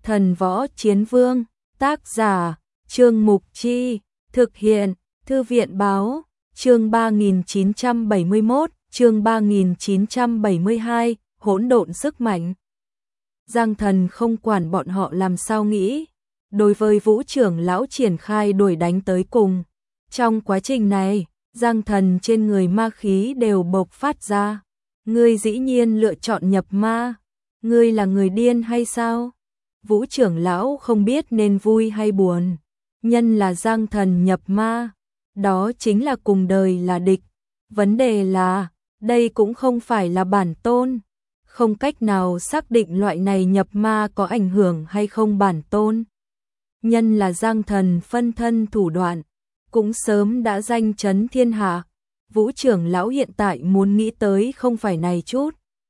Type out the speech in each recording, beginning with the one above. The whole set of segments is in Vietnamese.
Thần Võ Chiến Vương, tác giả, Trương Mục Chi, thực hiện, Thư viện Báo, chương 3971, chương 3972, hỗn độn sức mạnh. Giang Thần không quản bọn họ làm sao nghĩ, đối với Vũ trưởng lão triển khai đuổi đánh tới cùng. Trong quá trình này, Giang Thần trên người ma khí đều bộc phát ra. Ngươi dĩ nhiên lựa chọn nhập ma, ngươi là người điên hay sao? Vũ trưởng lão không biết nên vui hay buồn. Nhân là Giang Thần nhập ma, đó chính là cùng đời là địch. Vấn đề là, đây cũng không phải là bản tôn. Không cách nào xác định loại này nhập ma có ảnh hưởng hay không bản tôn. Nhân là Giang Thần phân thân thủ đoạn, cũng sớm đã danh chấn thiên hạ. Vũ trưởng lão hiện tại muốn nghĩ tới không phải này chút,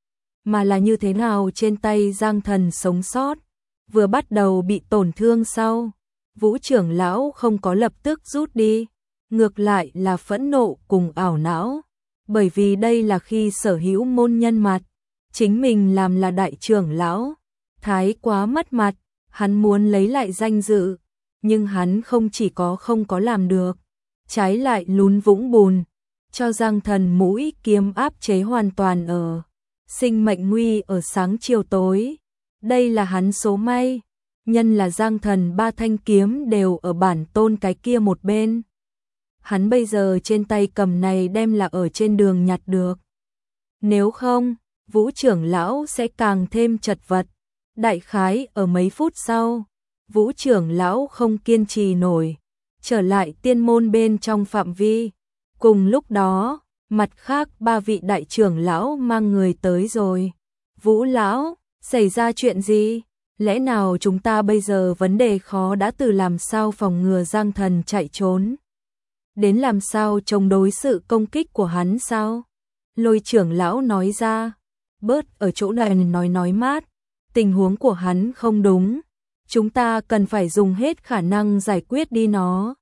mà là như thế nào trên tay Giang Thần sống sót. Vừa bắt đầu bị tổn thương sau, Vũ trưởng lão không có lập tức rút đi, ngược lại là phẫn nộ cùng ảo não, bởi vì đây là khi sở hữu môn nhân mặt, chính mình làm là đại trưởng lão, thái quá mất mặt, hắn muốn lấy lại danh dự, nhưng hắn không chỉ không có làm được, trái lại lún vũng bùn, cho Giang Thần mũi kiếm áp chế hoàn toàn ở. Sinh mệnh nguy ở sáng chiều tối, đây là hắn số may, nhân là Giang Thần ba thanh kiếm đều ở bản tôn cái kia một bên. Hắn bây giờ trên tay cầm này đem là ở trên đường nhặt được. Nếu không, Vũ trưởng lão sẽ càng thêm chật vật. Đại khái ở mấy phút sau, Vũ trưởng lão không kiên trì nổi, trở lại tiên môn bên trong phạm vi. Cùng lúc đó, mặt khác ba vị đại trưởng lão mang người tới rồi. Vũ lão, xảy ra chuyện gì? Lẽ nào chúng ta bây giờ vấn đề khó đã từ làm sao phòng ngừa Giang Thần chạy trốn, đến làm sao chống đối sự công kích của hắn sao? Lôi trưởng lão nói ra, bớt ở chỗ này nói mát, tình huống của hắn không đúng, chúng ta cần phải dùng hết khả năng giải quyết đi nó.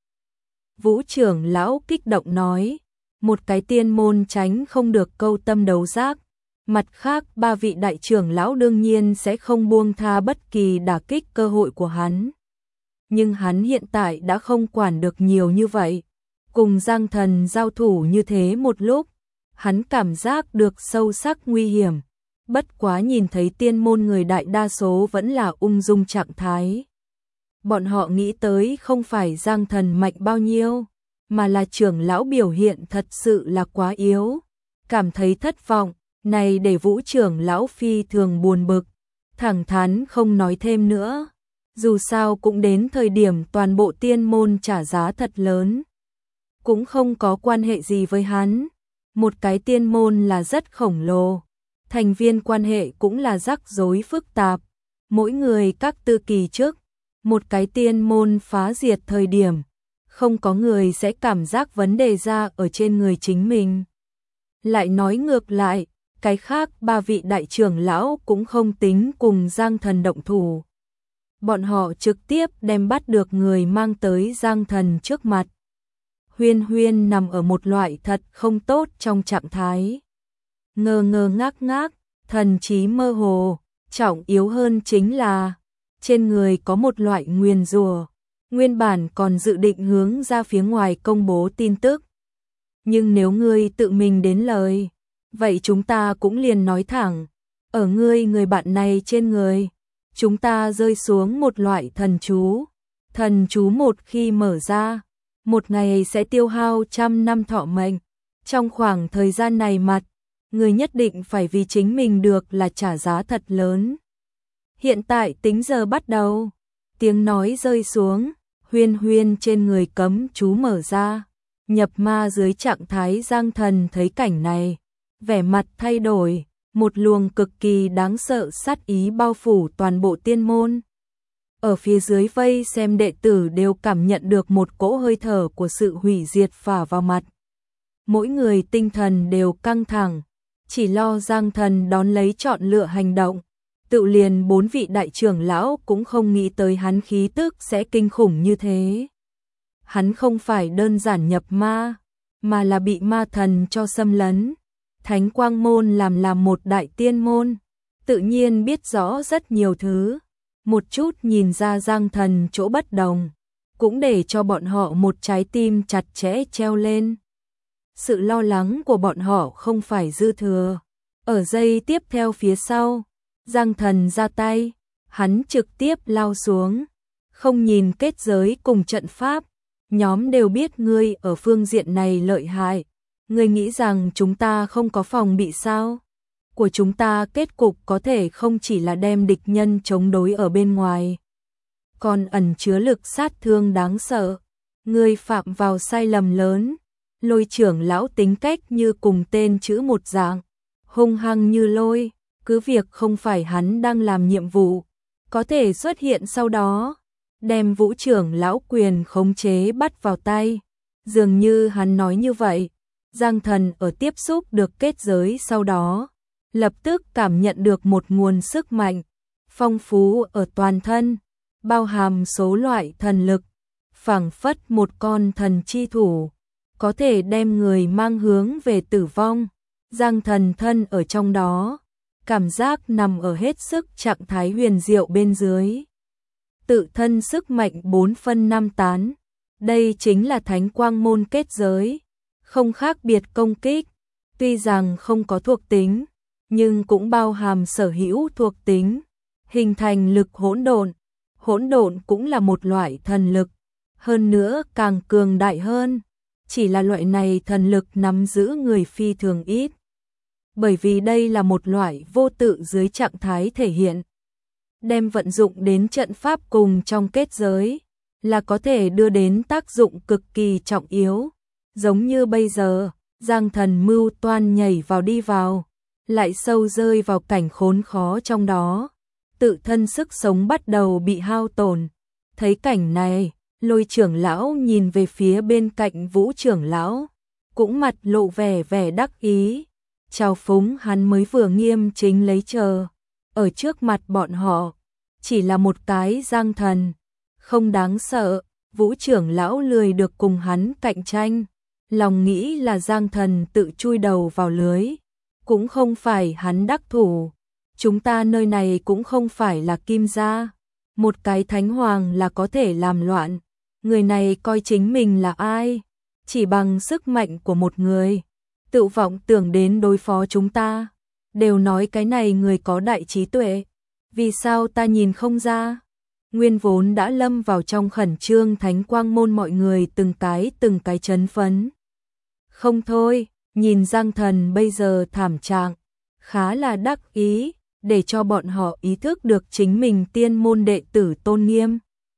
Vũ trưởng lão kích động nói, một cái tiên môn tránh không được câu tâm đấu giác, mặt khác ba vị đại trưởng lão đương nhiên sẽ không buông tha bất kỳ đả kích cơ hội của hắn. Nhưng hắn hiện tại đã không quản được nhiều như vậy, cùng Giang Thần giao thủ như thế một lúc, hắn cảm giác được sâu sắc nguy hiểm, bất quá nhìn thấy tiên môn người đại đa số vẫn là ung dung trạng thái. Bọn họ nghĩ tới không phải Giang Thần mạnh bao nhiêu, mà là trưởng lão biểu hiện thật sự là quá yếu, cảm thấy thất vọng, này để Vũ trưởng lão phi thường buồn bực, thẳng thắn không nói thêm nữa, dù sao cũng đến thời điểm toàn bộ tiên môn trả giá thật lớn, cũng không có quan hệ gì với hắn, một cái tiên môn là rất khổng lồ, thành viên quan hệ cũng là rắc rối phức tạp, mỗi người các tư kỳ trước, một cái tiên môn phá diệt thời điểm, không có người sẽ cảm giác vấn đề ra ở trên người chính mình. Lại nói ngược lại, cái khác ba vị đại trưởng lão cũng không tính cùng Giang Thần động thủ. Bọn họ trực tiếp đem bắt được người mang tới Giang Thần trước mặt. Huyên Huyên nằm ở một loại thật không tốt trong trạng thái. Ngơ ngơ ngác ngác, thần trí mơ hồ, trọng yếu hơn chính là trên người có một loại nguyền rủa. Nguyên bản còn dự định hướng ra phía ngoài công bố tin tức. Nhưng nếu ngươi tự mình đến lời, vậy chúng ta cũng liền nói thẳng, ở người bạn này trên người, chúng ta rơi xuống một loại thần chú. Thần chú một khi mở ra, một ngày sẽ tiêu hao 100 năm thọ mệnh. Trong khoảng thời gian này người nhất định phải vì chính mình được là trả giá thật lớn. Hiện tại tính giờ bắt đầu, tiếng nói rơi xuống. Huyên Huyên trên người cấm chú mở ra, nhập ma dưới trạng thái Giang Thần thấy cảnh này, vẻ mặt thay đổi, một luồng cực kỳ đáng sợ sát ý bao phủ toàn bộ tiên môn. Ở phía dưới vây xem đệ tử đều cảm nhận được một cỗ hơi thở của sự hủy diệt phả vào mặt. Mỗi người tinh thần đều căng thẳng, chỉ lo Giang Thần đón lấy chọn lựa hành động. Tự liền 4 vị đại trưởng lão cũng không nghĩ tới hắn khí tức sẽ kinh khủng như thế. Hắn không phải đơn giản nhập ma, mà là bị ma thần cho xâm lấn. Thánh Quang Môn làm một đại tiên môn, tự nhiên biết rõ rất nhiều thứ. một chút nhìn ra Giang Thần chỗ bất đồng, cũng để cho bọn họ một trái tim chặt chẽ treo lên. Sự lo lắng của bọn họ không phải dư thừa. Ở giây tiếp theo phía sau, Giang Thần ra tay, hắn trực tiếp lao xuống, không nhìn kết giới cùng trận pháp, nhóm đều biết ngươi ở phương diện này lợi hại, ngươi nghĩ rằng chúng ta không có phòng bị sao? Của chúng ta kết cục có thể không chỉ là đem địch nhân chống đối ở bên ngoài, còn ẩn chứa lực sát thương đáng sợ. Ngươi phạm vào sai lầm lớn. Lôi trưởng lão tính cách như cùng tên chữ một dạng, hung hăng như lôi, cứ việc không phải hắn đang làm nhiệm vụ, có thể xuất hiện sau đó, đem Vũ trưởng lão quyền khống chế bắt vào tay. Dường như hắn nói như vậy, Giang Thần ở tiếp xúc được kết giới sau đó, lập tức cảm nhận được một nguồn sức mạnh, phong phú ở toàn thân, bao hàm số loại thần lực, phảng phất một con thần chi thủ, có thể đem người mang hướng về tử vong. Giang Thần thân ở trong đó, cảm giác nằm ở hết sức trạng thái huyền diệu bên dưới. Tự thân sức mạnh 4 phân 5 tán, đây chính là Thánh Quang Môn kết giới, không khác biệt công kích, tuy rằng không có thuộc tính, nhưng cũng bao hàm sở hữu thuộc tính, hình thành lực hỗn độn. Hỗn độn cũng là một loại thần lực, hơn nữa càng cường đại hơn. Chỉ là loại này thần lực nắm giữ người phi thường ít. Bởi vì đây là một loại vô tự dưới trạng thái thể hiện. Đem vận dụng đến trận pháp cùng trong kết giới, là có thể đưa đến tác dụng cực kỳ trọng yếu. Giống như bây giờ, Giang Thần mưu toan nhảy vào đi vào, lại sâu rơi vào cảnh khốn khó trong đó. Tự thân sức sống bắt đầu bị hao tổn. Thấy cảnh này, Lôi trưởng lão nhìn về phía bên cạnh Vũ trưởng lão, cũng mặt lộ vẻ đắc ý, chào phúng hắn mới vừa nghiêm chính lấy chờ. Ở trước mặt bọn họ, chỉ là một cái Giang Thần, không đáng sợ. Vũ trưởng lão lười được cùng hắn cạnh tranh, lòng nghĩ là Giang Thần tự chui đầu vào lưới, cũng không phải hắn đắc thủ. Chúng ta nơi này cũng không phải là Kim gia, một cái thánh hoàng là có thể làm loạn. Người này coi chính mình là ai? Chỉ bằng sức mạnh của một người, tự vọng tưởng đến đối phó chúng ta. Đều nói cái này người có đại trí tuệ, vì sao ta nhìn không ra? Nguyên vốn đã lâm vào trong khẩn trương Thánh Quang Môn mọi người từng cái chấn phấn. Không thôi, nhìn Giang Thần bây giờ thảm trạng, khá là đắc ý, để cho bọn họ ý thức được chính mình tiên môn đệ tử tôn nghiêm.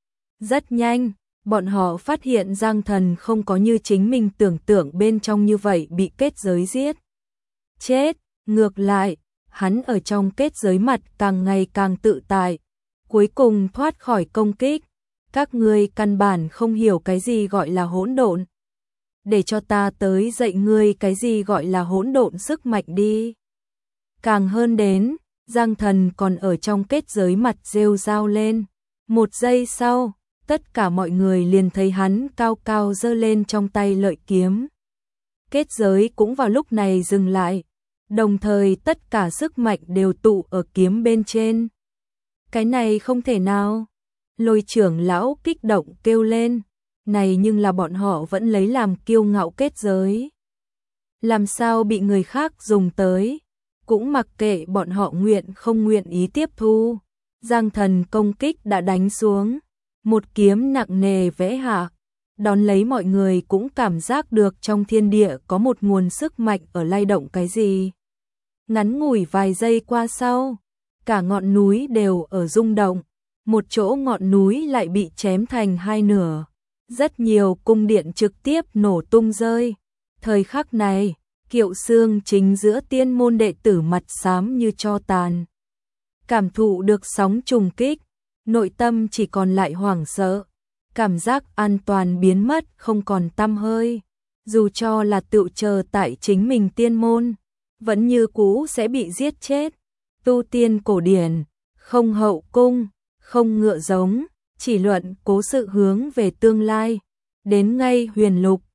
Rất nhanh, bọn họ phát hiện Giang Thần không có như chính mình tưởng tượng bên trong như vậy bị kết giới giết chết, ngược lại, hắn ở trong kết giới mặt càng ngày càng tự tại, cuối cùng thoát khỏi công kích. Các ngươi căn bản không hiểu cái gì gọi là hỗn độn. Để cho ta tới dạy ngươi cái gì gọi là hỗn độn sức mạnh đi. Càng hơn đến, Giang Thần còn ở trong kết giới mặt rêu rao lên. Một giây sau, tất cả mọi người liền thấy hắn cao cao giơ lên trong tay lợi kiếm. Kết giới cũng vào lúc này dừng lại, đồng thời tất cả sức mạnh đều tụ ở kiếm bên trên. Cái này không thể nào. Lôi trưởng lão kích động kêu lên. Này nhưng là bọn họ vẫn lấy làm kiêu ngạo kết giới. Làm sao bị người khác dùng tới, cũng mặc kệ bọn họ nguyện không nguyện ý tiếp thu. Giang Thần công kích đã đánh xuống, một kiếm nặng nề vẽ hạ, đón lấy mọi người cũng cảm giác được trong thiên địa có một nguồn sức mạnh ở lay động cái gì. Ngắn ngủi vài giây qua sau, cả ngọn núi đều ở rung động, một chỗ ngọn núi lại bị chém thành hai nửa, rất nhiều cung điện trực tiếp nổ tung rơi. Thời khắc này, Kiệu Xương chính giữa tiên môn đệ tử mặt xám như tro tàn. Cảm thụ được sóng trùng kích, nội tâm chỉ còn lại hoảng sợ, cảm giác an toàn biến mất không còn tăm hơi. Dù cho là tựu chờ tại chính mình tiên môn, vẫn như cũ sẽ bị giết chết. Tu tiên cổ điển, không hậu cung, không ngựa giống, chỉ luận cố sự hướng về tương lai. Đến ngay huyền lục,